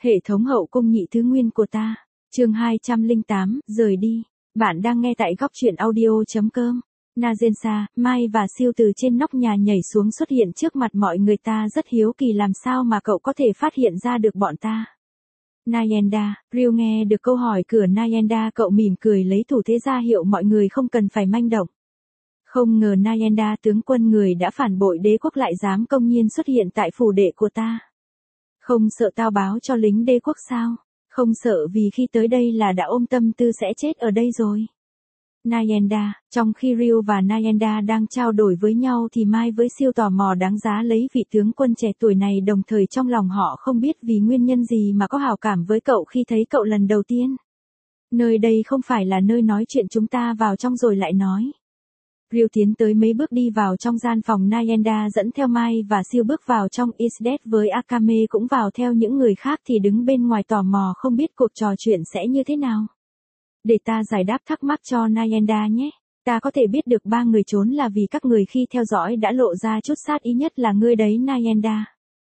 Hệ thống hậu cung nhị thứ nguyên của ta. Chương 208, rời đi. Bạn đang nghe tại góc truyện audio.com. Najensa, Mai và Siêu từ trên nóc nhà nhảy xuống xuất hiện trước mặt mọi người, ta rất hiếu kỳ làm sao mà cậu có thể phát hiện ra được bọn ta. Nayenda, Ryu nghe được câu hỏi cửa Nayenda, cậu mỉm cười lấy thủ thế ra hiệu mọi người không cần phải manh động. Không ngờ Nayenda tướng quân người đã phản bội đế quốc lại dám công nhiên xuất hiện tại phủ đệ của ta. Không sợ tao báo cho lính đế quốc sao? Không sợ vì khi tới đây là đã ôm tâm tư sẽ chết ở đây rồi. Nayenda, trong khi Ryu và Nayenda đang trao đổi với nhau thì Mai với Siêu tò mò đáng giá lấy vị tướng quân trẻ tuổi này, đồng thời trong lòng họ không biết vì nguyên nhân gì mà có hảo cảm với cậu khi thấy cậu lần đầu tiên. Nơi đây không phải là nơi nói chuyện, chúng ta vào trong rồi lại nói. Ryu tiến tới mấy bước đi vào trong gian phòng, Nayenda dẫn theo Mai và Siêu bước vào trong, Isdet với Akame cũng vào theo, những người khác thì đứng bên ngoài tò mò không biết cuộc trò chuyện sẽ như thế nào. Để ta giải đáp thắc mắc cho Nayenda nhé. Ta có thể biết được ba người trốn là vì các người khi theo dõi đã lộ ra chút sát ý, nhất là ngươi đấy Nayenda.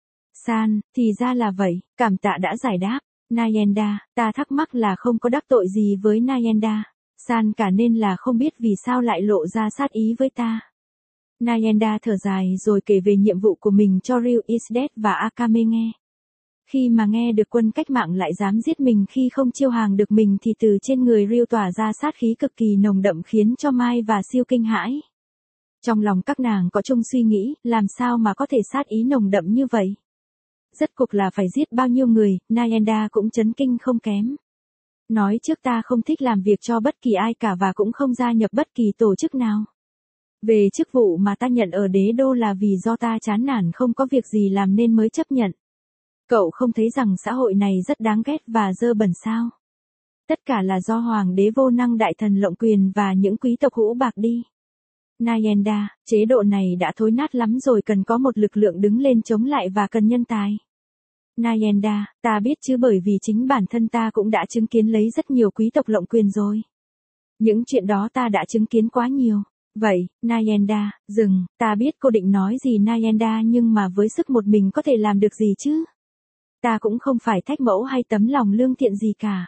San, thì ra là vậy, cảm tạ đã giải đáp. Nayenda, ta thắc mắc là không có đắc tội gì với Nayenda. San cả nên là không biết vì sao lại lộ ra sát ý với ta. Nayenda thở dài rồi kể về nhiệm vụ của mình cho Ryu, Isdet và Akame nghe. Khi mà nghe được quân cách mạng lại dám giết mình khi không chiêu hàng được mình thì từ trên người Ryu tỏa ra sát khí cực kỳ nồng đậm khiến cho Mai và Siêu kinh hãi. Trong lòng các nàng có chung suy nghĩ, làm sao mà có thể sát ý nồng đậm như vậy? Rốt cuộc là phải giết bao nhiêu người, Nayenda cũng chấn kinh không kém. Nói trước ta không thích làm việc cho bất kỳ ai cả và cũng không gia nhập bất kỳ tổ chức nào. Về chức vụ mà ta nhận ở đế đô là vì do ta chán nản không có việc gì làm nên mới chấp nhận. Cậu không thấy rằng xã hội này rất đáng ghét và dơ bẩn sao? Tất cả là do hoàng đế vô năng đại thần lộng quyền và những quý tộc hũ bạc đi. Nayenda, chế độ này đã thối nát lắm rồi, cần có một lực lượng đứng lên chống lại và cần nhân tài. Nayenda, ta biết chứ, bởi vì chính bản thân ta cũng đã chứng kiến lấy rất nhiều quý tộc lộng quyền rồi. Những chuyện đó ta đã chứng kiến quá nhiều. Vậy, Nayenda, dừng, ta biết cô định nói gì Nayenda, nhưng mà với sức một mình có thể làm được gì chứ? Ta cũng không phải thách mẫu hay tấm lòng lương thiện gì cả.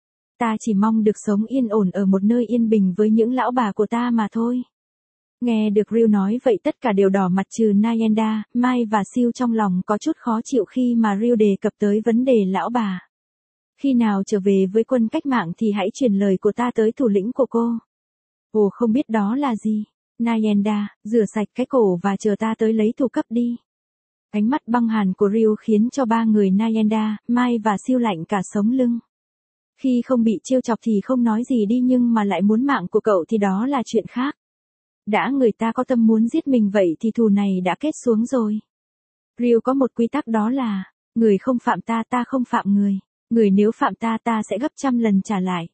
Ta chỉ mong được sống yên ổn ở một nơi yên bình với những lão bà của ta mà thôi. Nghe được Ryu nói vậy tất cả đều đỏ mặt trừ Nayenda, Mai và Siêu trong lòng có chút khó chịu khi mà Ryu đề cập tới vấn đề lão bà. Khi nào trở về với quân cách mạng thì hãy truyền lời của ta tới thủ lĩnh của cô. Ồ, không biết đó là gì. Nayenda, rửa sạch cái cổ và chờ ta tới lấy thủ cấp đi. Ánh mắt băng hàn của Ryu khiến cho ba người Nayenda, Mai và Siêu lạnh cả sống lưng. Khi không bị trêu chọc thì không nói gì đi, nhưng mà lại muốn mạng của cậu thì đó là chuyện khác. Đã người ta có tâm muốn giết mình vậy thì thù này đã kết xuống rồi. Ryu có một quy tắc, đó là, người không phạm ta, ta không phạm người. Người nếu phạm ta, ta sẽ gấp trăm lần trả lại.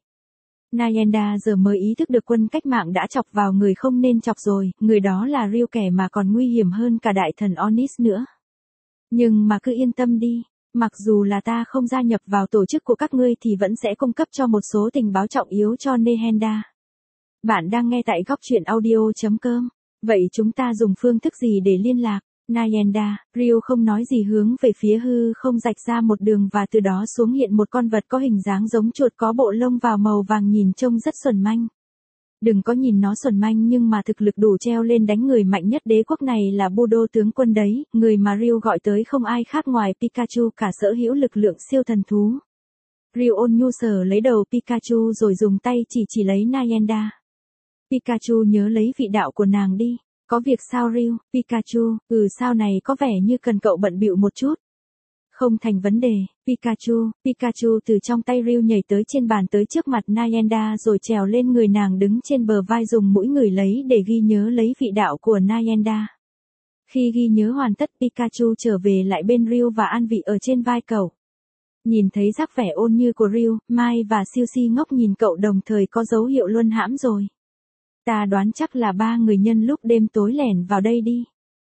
Nayenda giờ mới ý thức được quân cách mạng đã chọc vào người không nên chọc rồi, người đó là Ryu, kẻ mà còn nguy hiểm hơn cả đại thần Onis nữa. Nhưng mà cứ yên tâm đi, mặc dù là ta không gia nhập vào tổ chức của các ngươi thì vẫn sẽ cung cấp cho một số tình báo trọng yếu cho Nayenda. Bạn đang nghe tại góc truyện audio.com. Vậy chúng ta dùng phương thức gì để liên lạc? Nayenda, Ryu không nói gì hướng về phía hư không rạch ra một đường và từ đó xuống hiện một con vật có hình dáng giống chuột, có bộ lông vào màu vàng, nhìn trông rất xuẩn manh. Đừng có nhìn nó xuẩn manh nhưng mà thực lực đủ treo lên đánh người mạnh nhất đế quốc này là Budo tướng quân đấy, người mà Ryu gọi tới không ai khác ngoài Pikachu cả, sở hữu lực lượng siêu thần thú. Ryu ôn nhu sờ lấy đầu Pikachu rồi dùng tay chỉ lấy Nayenda. Pikachu nhớ lấy vị đạo của nàng đi. Có việc sao Ryu? Pikachu, sao này có vẻ như cần cậu bận bịu một chút. Không thành vấn đề, Pikachu từ trong tay Ryu nhảy tới trên bàn tới trước mặt Nayenda rồi trèo lên người nàng, đứng trên bờ vai dùng mũi ngửi lấy để ghi nhớ lấy vị đạo của Nayenda. Khi ghi nhớ hoàn tất, Pikachu trở về lại bên Ryu và an vị ở trên vai cậu. Nhìn thấy sắc vẻ ôn như của Ryu, Mai và Siêu si ngốc nhìn cậu, đồng thời có dấu hiệu luân hãm rồi. Ta đoán chắc là ba người nhân lúc đêm tối lẻn vào đây đi.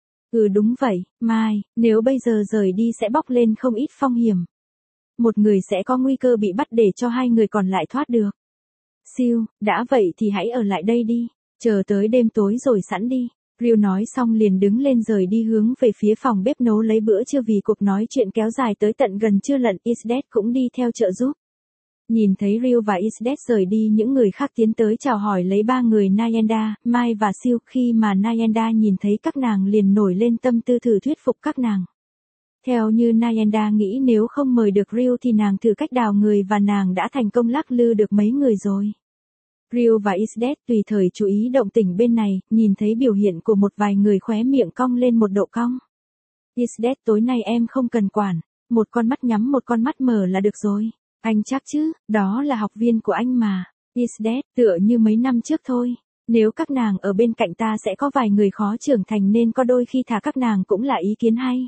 Đúng vậy, Mai, nếu bây giờ rời đi sẽ bóc lên không ít phong hiểm. Một người sẽ có nguy cơ bị bắt để cho hai người còn lại thoát được. Siêu, đã vậy thì hãy ở lại đây đi, chờ tới đêm tối rồi sẵn đi. Ryu nói xong liền đứng lên rời đi hướng về phía phòng bếp nấu lấy bữa trưa vì cuộc nói chuyện kéo dài tới tận gần trưa lận. Isdet cũng đi theo trợ giúp. Nhìn thấy Ryu và Isdet rời đi, những người khác tiến tới chào hỏi lấy ba người Nyanda, Mai và Siêu. Khi mà Nyanda nhìn thấy các nàng liền nổi lên tâm tư thử thuyết phục các nàng. Theo như Nyanda nghĩ nếu không mời được Ryu thì nàng thử cách đào người và nàng đã thành công lắc lư được mấy người rồi. Ryu và Isdet tùy thời chú ý động tĩnh bên này, nhìn thấy biểu hiện của một vài người khóe miệng cong lên một độ cong. Isdet tối nay em không cần quản, một con mắt nhắm một con mắt mở là được rồi. Anh chắc chứ, đó là học viên của anh mà. Isdet, tựa như mấy năm trước thôi. Nếu các nàng ở bên cạnh ta sẽ có vài người khó trưởng thành nên có đôi khi thả các nàng cũng là ý kiến hay.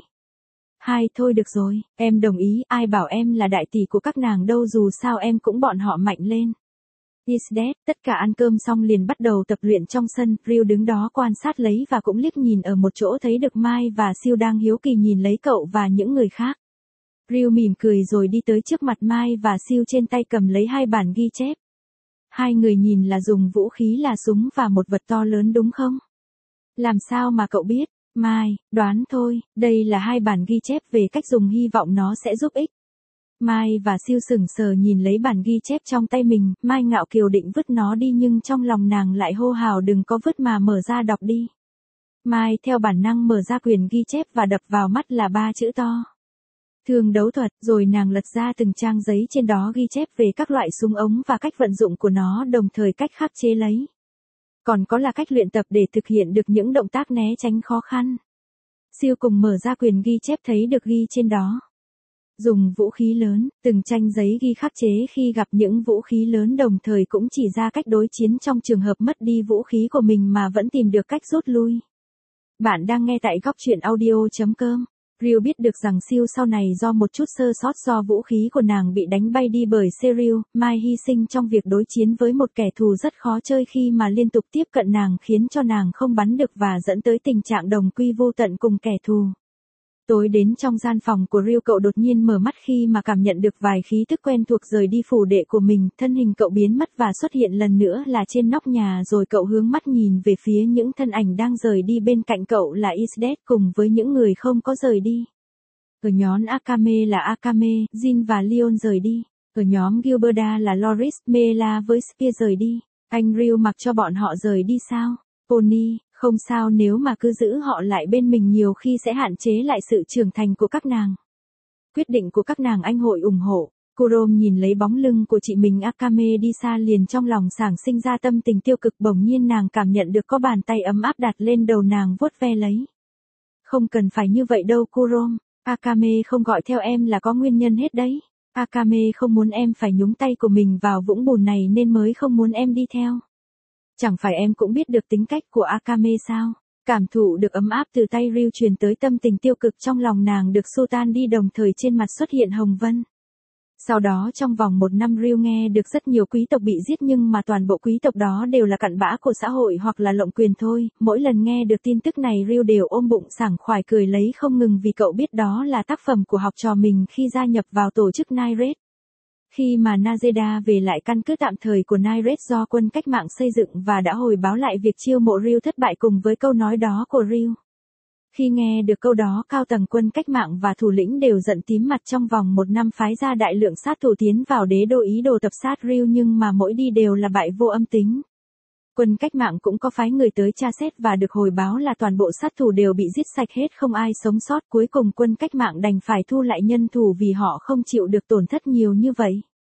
Hai thôi được rồi, em đồng ý, ai bảo em là đại tỷ của các nàng đâu, dù sao em cũng bọn họ mạnh lên. Isdet, tất cả ăn cơm xong liền bắt đầu tập luyện trong sân. Ryu đứng đó quan sát lấy và cũng liếc nhìn ở một chỗ thấy được Mai và Siêu đang hiếu kỳ nhìn lấy cậu và những người khác. Ryu mỉm cười rồi đi tới trước mặt Mai và Siêu, trên tay cầm lấy hai bản ghi chép. Hai người nhìn là dùng vũ khí là súng và một vật to lớn đúng không? Làm sao mà cậu biết? Mai, đoán thôi, đây là hai bản ghi chép về cách dùng, hy vọng nó sẽ giúp ích. Mai và Siêu sững sờ nhìn lấy bản ghi chép trong tay mình. Mai ngạo kiều định vứt nó đi nhưng trong lòng nàng lại hô hào đừng có vứt mà mở ra đọc đi. Mai theo bản năng mở ra quyển ghi chép và đập vào mắt là 3 chữ to. Thương đấu thuật, rồi nàng lật ra từng trang giấy trên đó ghi chép về các loại súng ống và cách vận dụng của nó, đồng thời cách khắc chế lấy. Còn có là cách luyện tập để thực hiện được những động tác né tránh khó khăn. Siêu cùng mở ra quyền ghi chép thấy được ghi trên đó. Dùng vũ khí lớn, từng tranh giấy ghi khắc chế khi gặp những vũ khí lớn, đồng thời cũng chỉ ra cách đối chiến trong trường hợp mất đi vũ khí của mình mà vẫn tìm được cách rút lui. Bạn đang nghe tại góc truyện audio.com. Ryu biết được rằng Siêu sau này do một chút sơ sót do vũ khí của nàng bị đánh bay đi bởi Serial, Mai hy sinh trong việc đối chiến với một kẻ thù rất khó chơi khi mà liên tục tiếp cận nàng khiến cho nàng không bắn được và dẫn tới tình trạng đồng quy vô tận cùng kẻ thù. Tối đến trong gian phòng của Ryu, cậu đột nhiên mở mắt khi mà cảm nhận được vài khí tức quen thuộc rời đi phủ đệ của mình. Thân hình cậu biến mất và xuất hiện lần nữa là trên nóc nhà, rồi cậu hướng mắt nhìn về phía những thân ảnh đang rời đi. Bên cạnh cậu là Isdet cùng với những người không có rời đi. Ở nhóm Akame là Akame, Jin và Leon rời đi. Ở nhóm Gilberta là Loris, Mela với Spear rời đi. Anh Ryu mặc cho bọn họ rời đi sao? Pony, không sao, nếu mà cứ giữ họ lại bên mình nhiều khi sẽ hạn chế lại sự trưởng thành của các nàng. Quyết định của các nàng anh hội ủng hộ. Kurom nhìn lấy bóng lưng của chị mình Akame đi xa liền trong lòng sản sinh ra tâm tình tiêu cực, bỗng nhiên nàng cảm nhận được có bàn tay ấm áp đặt lên đầu nàng vuốt ve lấy. Không cần phải như vậy đâu Kurom, Akame không gọi theo em là có nguyên nhân hết đấy. Akame không muốn em phải nhúng tay của mình vào vũng bùn này nên mới không muốn em đi theo. Chẳng phải em cũng biết được tính cách của Akame sao? Cảm thụ được ấm áp từ tay Ryu truyền tới, tâm tình tiêu cực trong lòng nàng được xua tan đi, đồng thời trên mặt xuất hiện hồng vân. Sau đó trong vòng 1 năm Ryu nghe được rất nhiều quý tộc bị giết, nhưng mà toàn bộ quý tộc đó đều là cặn bã của xã hội hoặc là lộng quyền thôi. Mỗi lần nghe được tin tức này Ryu đều ôm bụng sảng khoái cười lấy không ngừng vì cậu biết đó là tác phẩm của học trò mình khi gia nhập vào tổ chức Night. Khi mà Nazeda về lại căn cứ tạm thời của Night do quân cách mạng xây dựng và đã hồi báo lại việc chiêu mộ Ryu thất bại cùng với câu nói đó của Ryu. Khi nghe được câu đó, cao tầng quân cách mạng và thủ lĩnh đều giận tím mặt, trong vòng 1 năm phái ra đại lượng sát thủ tiến vào đế đô ý đồ tập sát Ryu, nhưng mà mỗi đi đều là bại vô âm tính. Quân cách mạng cũng có phái người tới tra xét và được hồi báo là toàn bộ sát thủ đều bị giết sạch hết, không ai sống sót. Cuối cùng quân cách mạng đành phải thu lại nhân thủ vì họ không chịu được tổn thất nhiều như vậy.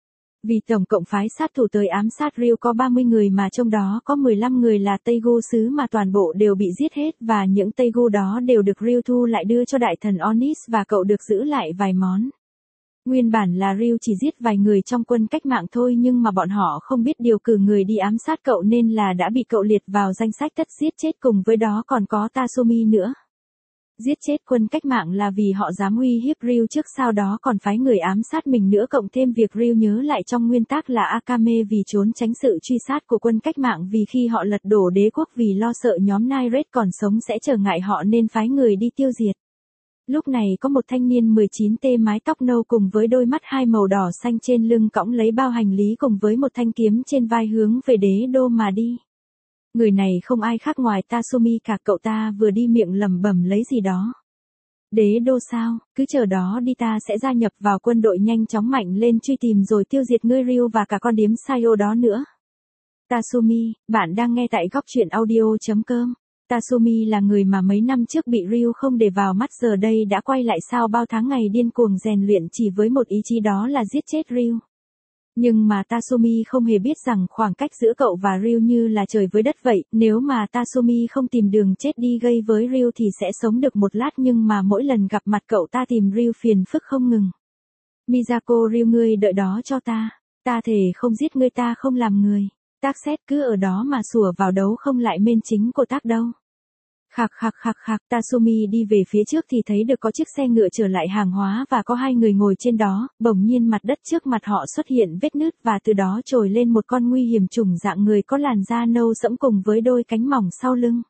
Vì tổng cộng phái sát thủ tới ám sát Ryu có 30 người mà trong đó có 15 người là Teigu xứ mà toàn bộ đều bị giết hết, và những Teigu đó đều được Ryu thu lại đưa cho đại thần Onis và cậu được giữ lại vài món. Nguyên bản là Ryu chỉ giết vài người trong quân cách mạng thôi, nhưng mà bọn họ không biết điều cử người đi ám sát cậu nên là đã bị cậu liệt vào danh sách tất giết chết, cùng với đó còn có Tasumi nữa. Giết chết quân cách mạng là vì họ dám uy hiếp Ryu trước, sau đó còn phái người ám sát mình nữa, cộng thêm việc Ryu nhớ lại trong nguyên tắc là Akame vì trốn tránh sự truy sát của quân cách mạng, vì khi họ lật đổ đế quốc vì lo sợ nhóm Night còn sống sẽ trở ngại họ nên phái người đi tiêu diệt. Lúc này có một thanh niên 19T mái tóc nâu cùng với đôi mắt 2 màu đỏ xanh trên lưng cõng lấy bao hành lý cùng với một thanh kiếm trên vai hướng về đế đô mà đi. Người này không ai khác ngoài Tatsumi cả, cậu ta vừa đi miệng lẩm bẩm lấy gì đó. Đế đô sao, cứ chờ đó đi, ta sẽ gia nhập vào quân đội nhanh chóng mạnh lên truy tìm rồi tiêu diệt ngươi Ryu và cả con điếm Sayo đó nữa. Tatsumi, bạn đang nghe tại góc truyện audio.com. Tatsumi là người mà mấy năm trước bị Ryu không để vào mắt, giờ đây đã quay lại sau bao tháng ngày điên cuồng rèn luyện chỉ với một ý chí, đó là giết chết Ryu. Nhưng mà Tatsumi không hề biết rằng khoảng cách giữa cậu và Ryu như là trời với đất vậy, nếu mà Tatsumi không tìm đường chết đi gây với Ryu thì sẽ sống được một lát, nhưng mà mỗi lần gặp mặt cậu ta tìm Ryu phiền phức không ngừng. Miyako, Ryu ngươi đợi đó cho ta thề không giết ngươi, ta không làm người. Tác xét cứ ở đó mà sủa vào đấu không lại men chính của tác đâu. Khạc khạc khạc khạc, Tatsumi đi về phía trước thì thấy được có chiếc xe ngựa chở lại hàng hóa và có hai người ngồi trên đó, bỗng nhiên mặt đất trước mặt họ xuất hiện vết nứt và từ đó trồi lên một con nguy hiểm trùng dạng người có làn da nâu sẫm cùng với đôi cánh mỏng sau lưng.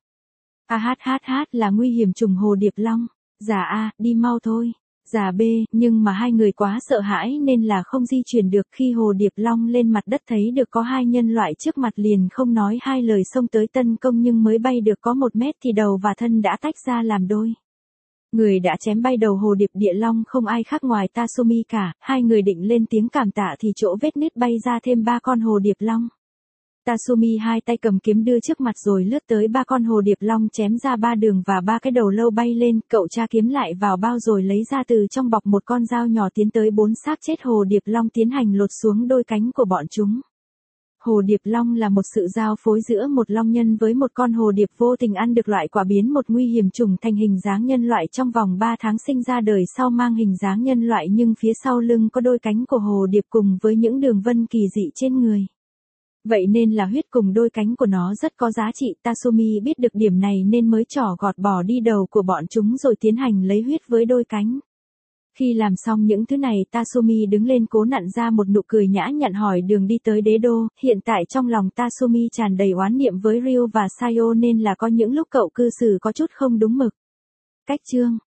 Là nguy hiểm trùng hồ điệp long. Giả A, đi mau thôi. Giả B, nhưng mà hai người quá sợ hãi nên là không di chuyển được. Khi hồ điệp long lên mặt đất thấy được có hai nhân loại trước mặt liền không nói hai lời xông tới tấn công, nhưng mới bay được có 1 mét thì đầu và thân đã tách ra làm đôi. Người đã chém bay đầu hồ điệp địa long không ai khác ngoài Tatsumi cả. Hai người định lên tiếng cảm tạ thì chỗ vết nứt bay ra thêm 3 con hồ điệp long. Tatsumi hai tay cầm kiếm đưa trước mặt rồi lướt tới 3 con hồ điệp long, chém ra 3 đường và 3 cái đầu lâu bay lên, cậu tra kiếm lại vào bao rồi lấy ra từ trong bọc một con dao nhỏ, tiến tới 4 xác chết hồ điệp long tiến hành lột xuống đôi cánh của bọn chúng. Hồ điệp long là một sự giao phối giữa một long nhân với một con hồ điệp vô tình ăn được loại quả biến một nguy hiểm trùng thành hình dáng nhân loại trong vòng 3 tháng sinh ra đời sau mang hình dáng nhân loại, nhưng phía sau lưng có đôi cánh của hồ điệp cùng với những đường vân kỳ dị trên người. Vậy nên là huyết cùng đôi cánh của nó rất có giá trị. Tatsumi biết được điểm này nên mới trỏ gọt bỏ đi đầu của bọn chúng rồi tiến hành lấy huyết với đôi cánh. Khi làm xong những thứ này, Tatsumi đứng lên cố nặn ra một nụ cười nhã nhặn hỏi đường đi tới đế đô. Hiện tại trong lòng Tatsumi tràn đầy oán niệm với Ryu và Sayo nên là có những lúc cậu cư xử có chút không đúng mực. Cách chương